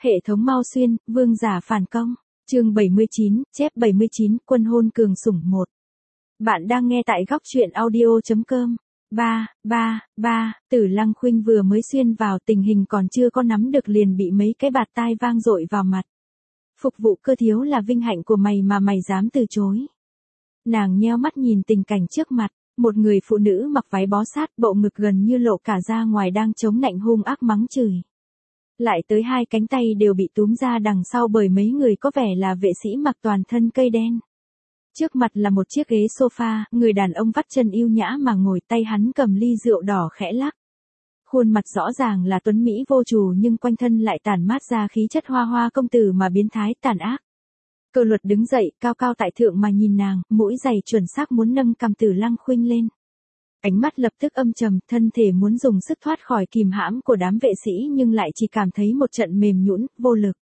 Hệ thống Mao Xuyên, vương giả phản công. Chương 79, chép 79, quân hôn cường sủng 1. Bạn đang nghe tại góc truyện audio.com. 3, Tử Lăng Khuynh vừa mới xuyên vào, tình hình còn chưa có nắm được liền bị mấy cái bạt tai vang dội vào mặt. Phục vụ cơ thiếu là vinh hạnh của mày mà mày dám từ chối. Nàng nheo mắt nhìn tình cảnh trước mặt, một người phụ nữ mặc váy bó sát, bộ ngực gần như lộ cả ra ngoài đang chống nạnh hung ác mắng chửi. Lại tới hai cánh tay đều bị túm ra đằng sau bởi mấy người có vẻ là vệ sĩ mặc toàn thân cây đen. Trước mặt là một chiếc ghế sofa, người đàn ông vắt chân yêu nhã mà ngồi, tay hắn cầm ly rượu đỏ khẽ lắc. Khuôn mặt rõ ràng là tuấn mỹ vô trù nhưng quanh thân lại tản mát ra khí chất hoa hoa công tử mà biến thái tàn ác. Cơ Luật đứng dậy, cao cao tại thượng mà nhìn nàng, mũi giày chuẩn xác muốn nâng cằm Tử Lăng Khuynh lên. Ánh mắt lập tức âm trầm, thân thể muốn dùng sức thoát khỏi kìm hãm của đám vệ sĩ nhưng lại chỉ cảm thấy một trận mềm nhũn, vô lực.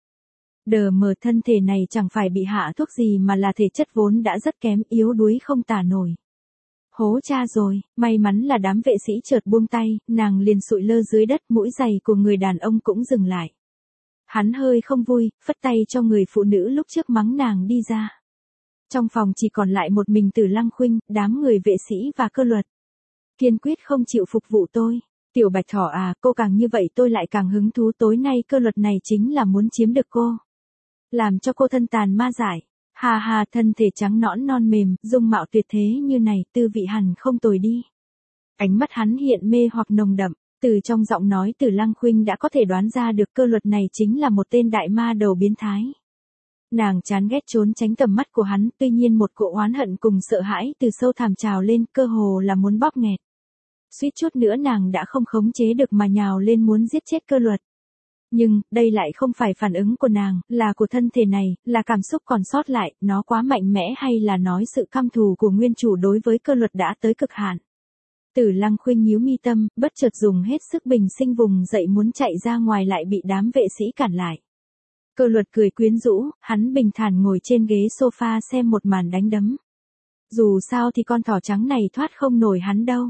Đờ mờ, thân thể này chẳng phải bị hạ thuốc gì mà là thể chất vốn đã rất kém, yếu đuối không tả nổi. Hố cha rồi, may mắn là đám vệ sĩ chợt buông tay, nàng liền sụi lơ dưới đất, mũi giày của người đàn ông cũng dừng lại. Hắn hơi không vui, phất tay cho người phụ nữ lúc trước mắng nàng đi ra. Trong phòng chỉ còn lại một mình Tử Lăng Khuynh, đám người vệ sĩ và Cơ Luật. Kiên quyết không chịu phục vụ tôi. Tiểu Bạch Thỏ à, cô càng như vậy tôi lại càng hứng thú, tối nay Cơ Luật này chính là muốn chiếm được cô. Làm cho cô thân tàn ma dại. Hà hà, thân thể trắng nõn non mềm, dung mạo tuyệt thế như này, tư vị hẳn không tồi đi. Ánh mắt hắn hiện mê hoặc nồng đậm, từ trong giọng nói Tử Lăng Khuynh đã có thể đoán ra được Cơ Luật này chính là một tên đại ma đầu biến thái. Nàng chán ghét trốn tránh tầm mắt của hắn, tuy nhiên một cỗ oán hận cùng sợ hãi từ sâu thẳm trào lên, cơ hồ là muốn bóp nghẹt. Suýt chút nữa nàng đã không khống chế được mà nhào lên muốn giết chết Cơ Luật. Nhưng, đây lại không phải phản ứng của nàng, là của thân thể này, là cảm xúc còn sót lại, nó quá mạnh mẽ hay là nói sự căm thù của nguyên chủ đối với Cơ Luật đã tới cực hạn. Tử Lăng Khuynh nhíu mi tâm, bất chợt dùng hết sức bình sinh vùng dậy muốn chạy ra ngoài lại bị đám vệ sĩ cản lại. Cơ Luật cười quyến rũ, hắn bình thản ngồi trên ghế sofa xem một màn đánh đấm. Dù sao thì con thỏ trắng này thoát không nổi hắn đâu.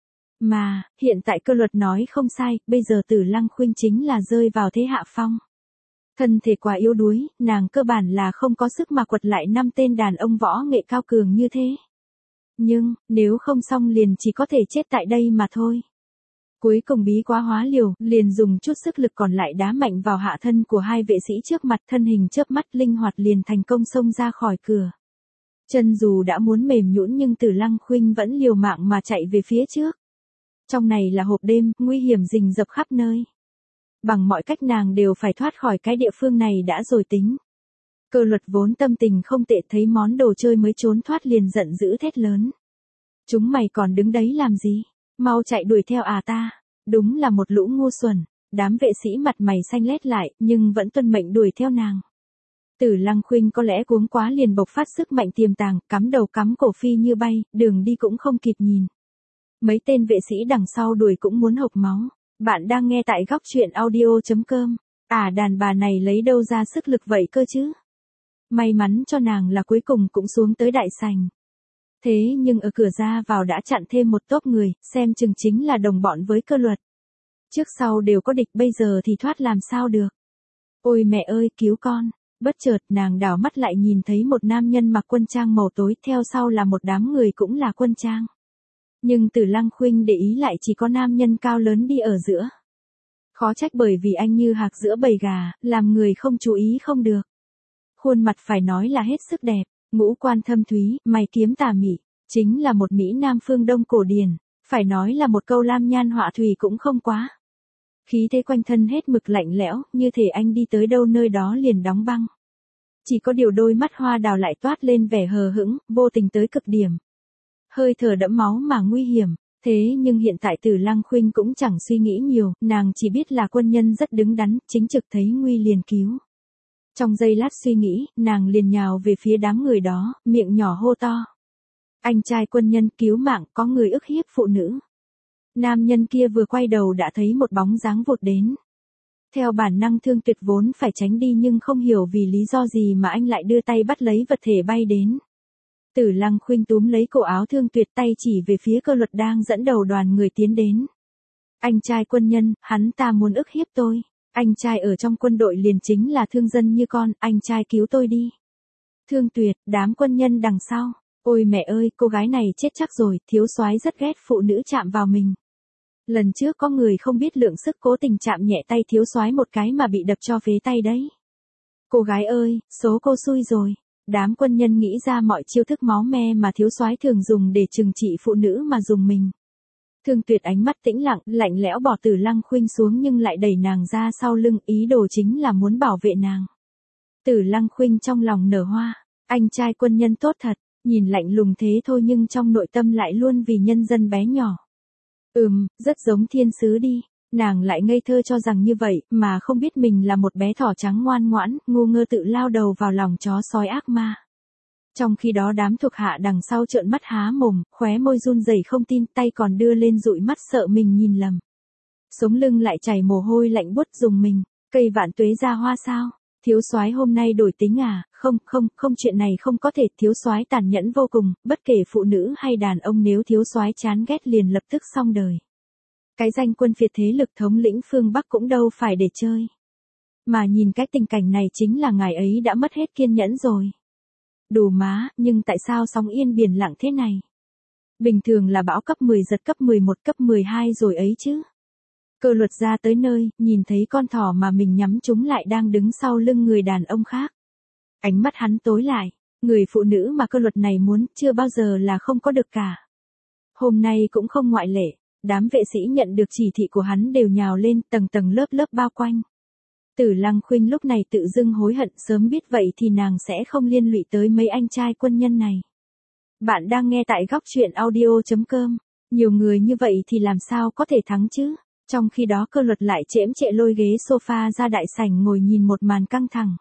Mà, hiện tại Cơ Luật nói không sai, bây giờ Tử Lăng Khuynh chính là rơi vào thế hạ phong. Thân thể quá yếu đuối, nàng cơ bản là không có sức mà quật lại 5 tên đàn ông võ nghệ cao cường như thế. Nhưng, nếu không xong liền chỉ có thể chết tại đây mà thôi. Cuối cùng bí quá hóa liều, liền dùng chút sức lực còn lại đá mạnh vào hạ thân của hai vệ sĩ trước mặt, thân hình chớp mắt linh hoạt liền thành công xông ra khỏi cửa. Chân dù đã muốn mềm nhũn nhưng Tử Lăng Khuynh vẫn liều mạng mà chạy về phía trước. Trong này là hộp đêm, nguy hiểm rình rập khắp nơi. Bằng mọi cách nàng đều phải thoát khỏi cái địa phương này đã rồi tính. Cơ Luật vốn tâm tình không tệ, thấy món đồ chơi mới trốn thoát liền giận dữ thét lớn. Chúng mày còn đứng đấy làm gì? Mau chạy đuổi theo à ta. Đúng là một lũ ngu xuẩn. Đám vệ sĩ mặt mày xanh lét lại, nhưng vẫn tuân mệnh đuổi theo nàng. Tử Lăng Khuynh có lẽ cuống quá liền bộc phát sức mạnh tiềm tàng, cắm đầu cắm cổ phi như bay, đường đi cũng không kịp nhìn. Mấy tên vệ sĩ đằng sau đuổi cũng muốn hộc máu. Bạn đang nghe tại góc truyện audio.com. À, đàn bà này lấy đâu ra sức lực vậy cơ chứ? May mắn cho nàng là cuối cùng cũng xuống tới đại sảnh. Thế nhưng ở cửa ra vào đã chặn thêm một tốp người, xem chừng chính là đồng bọn với Cơ Luật. Trước sau đều có địch, bây giờ thì thoát làm sao được. Ôi mẹ ơi, cứu con. Bất chợt nàng đảo mắt lại nhìn thấy một nam nhân mặc quân trang màu tối, theo sau là một đám người cũng là quân trang. Nhưng Tử Lăng Khuynh để ý lại chỉ có nam nhân cao lớn đi ở giữa. Khó trách, bởi vì anh như hạc giữa bầy gà, làm người không chú ý không được. Khuôn mặt phải nói là hết sức đẹp, ngũ quan thâm thúy, mày kiếm tà mị, chính là một mỹ nam phương Đông cổ điển, phải nói là một câu lam nhan họa thủy cũng không quá. Khí thế quanh thân hết mực lạnh lẽo, như thể anh đi tới đâu nơi đó liền đóng băng. Chỉ có điều đôi mắt hoa đào lại toát lên vẻ hờ hững, vô tình tới cực điểm. Hơi thở đẫm máu mà nguy hiểm, thế nhưng hiện tại Tử Lăng Khuynh cũng chẳng suy nghĩ nhiều, nàng chỉ biết là quân nhân rất đứng đắn, chính trực thấy nguy liền cứu. Trong giây lát suy nghĩ, nàng liền nhào về phía đám người đó, miệng nhỏ hô to. Anh trai quân nhân, cứu mạng, có người ức hiếp phụ nữ. Nam nhân kia vừa quay đầu đã thấy một bóng dáng vụt đến. Theo bản năng Thương Tuyệt vốn phải tránh đi nhưng không hiểu vì lý do gì mà anh lại đưa tay bắt lấy vật thể bay đến. Tử Lăng Khuynh túm lấy cổ áo Thương Tuyệt, tay chỉ về phía Cơ Luật đang dẫn đầu đoàn người tiến đến. Anh trai quân nhân, hắn ta muốn ức hiếp tôi. Anh trai ở trong quân đội liền chính là thương dân như con, anh trai cứu tôi đi. Thương Tuyệt, đám quân nhân đằng sau. Ôi mẹ ơi, cô gái này chết chắc rồi, thiếu soái rất ghét phụ nữ chạm vào mình. Lần trước có người không biết lượng sức cố tình chạm nhẹ tay thiếu soái một cái mà bị đập cho phế tay đấy. Cô gái ơi, số cô xui rồi. Đám quân nhân nghĩ ra mọi chiêu thức máu me mà thiếu soái thường dùng để trừng trị phụ nữ mà dùng mình. Thương Tuyệt ánh mắt tĩnh lặng, lạnh lẽo bỏ Tử Lăng Khuynh xuống nhưng lại đẩy nàng ra sau lưng, ý đồ chính là muốn bảo vệ nàng. Tử Lăng Khuynh trong lòng nở hoa, anh trai quân nhân tốt thật, nhìn lạnh lùng thế thôi nhưng trong nội tâm lại luôn vì nhân dân bé nhỏ. Rất giống thiên sứ đi. Nàng lại ngây thơ cho rằng như vậy, mà không biết mình là một bé thỏ trắng ngoan ngoãn, ngu ngơ tự lao đầu vào lòng chó sói ác ma. Trong khi đó đám thuộc hạ đằng sau trợn mắt há mồm, khóe môi run rẩy không tin, tay còn đưa lên dụi mắt sợ mình nhìn lầm. Sống lưng lại chảy mồ hôi lạnh buốt dùng mình, cây vạn tuế ra hoa sao? Thiếu soái hôm nay đổi tính à? Không, chuyện này không có thể, thiếu soái tàn nhẫn vô cùng, bất kể phụ nữ hay đàn ông nếu thiếu soái chán ghét liền lập tức xong đời. Cái danh quân phiệt thế lực thống lĩnh phương Bắc cũng đâu phải để chơi. Mà nhìn cái tình cảnh này chính là ngài ấy đã mất hết kiên nhẫn rồi. Đủ má, nhưng tại sao sóng yên biển lặng thế này? Bình thường là bão cấp 10 giật cấp 11 cấp 12 rồi ấy chứ. Cơ Luật ra tới nơi, nhìn thấy con thỏ mà mình nhắm trúng lại đang đứng sau lưng người đàn ông khác. Ánh mắt hắn tối lại, người phụ nữ mà Cơ Luật này muốn chưa bao giờ là không có được cả. Hôm nay cũng không ngoại lệ. Đám vệ sĩ nhận được chỉ thị của hắn đều nhào lên, tầng tầng lớp lớp bao quanh. Tử Lăng Khuynh lúc này tự dưng hối hận, sớm biết vậy thì nàng sẽ không liên lụy tới mấy anh trai quân nhân này. Bạn đang nghe tại góc truyện audio.com. Nhiều người như vậy thì làm sao có thể thắng chứ? Trong khi đó Cơ Luật lại chễm chệ lôi ghế sofa ra đại sảnh ngồi nhìn một màn căng thẳng.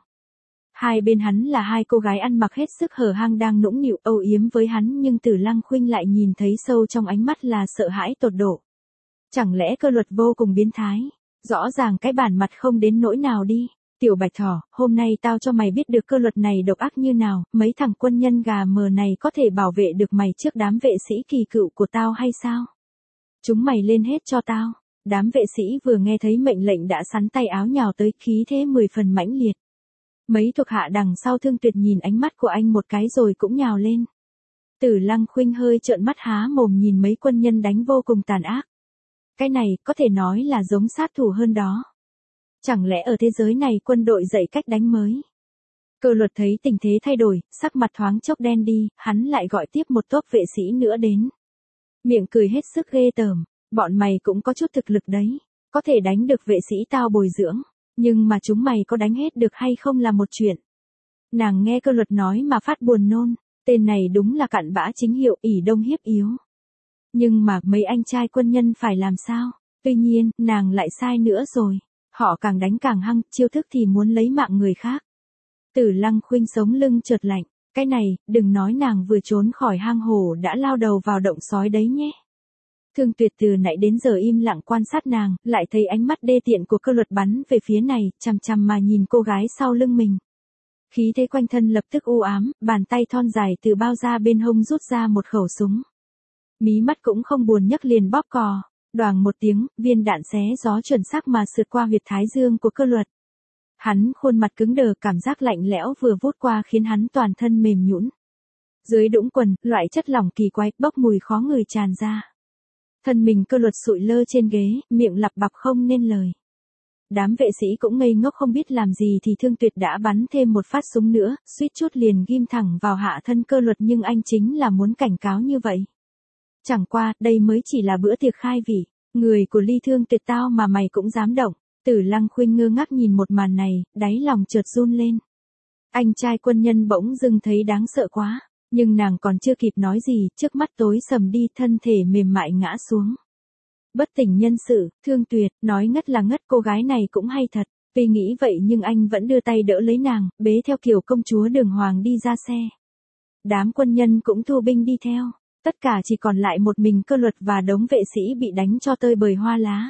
Hai bên hắn là hai cô gái ăn mặc hết sức hở hang đang nũng nịu âu yếm với hắn nhưng Tử Lăng Khuynh lại nhìn thấy sâu trong ánh mắt là sợ hãi tột độ. Chẳng lẽ Cơ Luật vô cùng biến thái? Rõ ràng cái bản mặt không đến nỗi nào đi. Tiểu bạch thỏ, hôm nay tao cho mày biết được Cơ Luật này độc ác như nào, mấy thằng quân nhân gà mờ này có thể bảo vệ được mày trước đám vệ sĩ kỳ cựu của tao hay sao? Chúng mày lên hết cho tao. Đám vệ sĩ vừa nghe thấy mệnh lệnh đã sắn tay áo nhào tới, khí thế 10 phần mãnh liệt. Mấy thuộc hạ đằng sau Thương Tuyệt nhìn ánh mắt của anh một cái rồi cũng nhào lên. Tử Lăng Khuynh hơi trợn mắt há mồm nhìn mấy quân nhân đánh vô cùng tàn ác. Cái này có thể nói là giống sát thủ hơn đó. Chẳng lẽ ở thế giới này quân đội dạy cách đánh mới? Cơ Luật thấy tình thế thay đổi, sắc mặt thoáng chốc đen đi, hắn lại gọi tiếp một tốp vệ sĩ nữa đến. Miệng cười hết sức ghê tởm, bọn mày cũng có chút thực lực đấy, có thể đánh được vệ sĩ tao bồi dưỡng. Nhưng mà chúng mày có đánh hết được hay không là một chuyện. Nàng nghe Cơ Luật nói mà phát buồn nôn, tên này đúng là cặn bã chính hiệu ỷ đông hiếp yếu. Nhưng mà mấy anh trai quân nhân phải làm sao? Tuy nhiên, nàng lại sai nữa rồi. Họ càng đánh càng hăng, chiêu thức thì muốn lấy mạng người khác. Tử Lăng Khuynh sống lưng chợt lạnh, cái này, đừng nói nàng vừa trốn khỏi hang hổ đã lao đầu vào động sói đấy nhé. Thương Tuyệt từ nãy đến giờ im lặng quan sát nàng, lại thấy ánh mắt đê tiện của Cơ Luật bắn về phía này, chằm chằm mà nhìn cô gái sau lưng mình. Khí thế quanh thân lập tức u ám, bàn tay thon dài từ bao da bên hông rút ra một khẩu súng. Mí mắt cũng không buồn nhấc liền bóp cò, đoàng một tiếng, viên đạn xé gió chuẩn xác mà sượt qua huyệt thái dương của Cơ Luật. Hắn khuôn mặt cứng đờ, cảm giác lạnh lẽo vừa vút qua khiến hắn toàn thân mềm nhũn. Dưới đũng quần, loại chất lỏng kỳ quái, bốc mùi khó ngửi tràn ra. Thân mình Cơ Luật sụi lơ trên ghế, miệng lặp bặp không nên lời. Đám vệ sĩ cũng ngây ngốc không biết làm gì thì Thương Tuyệt đã bắn thêm một phát súng nữa, suýt chút liền ghim thẳng vào hạ thân Cơ Luật nhưng anh chính là muốn cảnh cáo như vậy. Chẳng qua, đây mới chỉ là bữa tiệc khai vị, người của Ly Thương Tuyệt tao mà mày cũng dám động. Tử Lăng Khuynh ngơ ngác nhìn một màn này, đáy lòng chợt run lên. Anh trai quân nhân bỗng dưng thấy đáng sợ quá. Nhưng nàng còn chưa kịp nói gì, trước mắt tối sầm đi, thân thể mềm mại ngã xuống. Bất tỉnh nhân sự, Thương Tuyệt, nói ngất là ngất, cô gái này cũng hay thật. Tuy nghĩ vậy nhưng anh vẫn đưa tay đỡ lấy nàng, bế theo kiểu công chúa Đường Hoàng đi ra xe. Đám quân nhân cũng thu binh đi theo, tất cả chỉ còn lại một mình Cơ Luật và đống vệ sĩ bị đánh cho tơi bời hoa lá.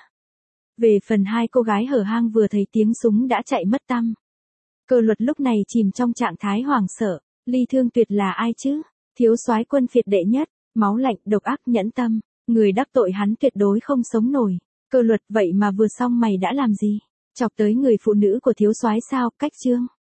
Về phần hai cô gái hở hang vừa thấy tiếng súng đã chạy mất tăm. Cơ Luật lúc này chìm trong trạng thái hoảng sợ. Ly Thương Tuyệt là ai chứ? Thiếu soái quân phiệt đệ nhất, máu lạnh, độc ác, nhẫn tâm, người đắc tội hắn tuyệt đối không sống nổi. Cơ Luật, vậy mà vừa xong mày đã làm gì? Chọc tới người phụ nữ của thiếu soái sao, cách chương.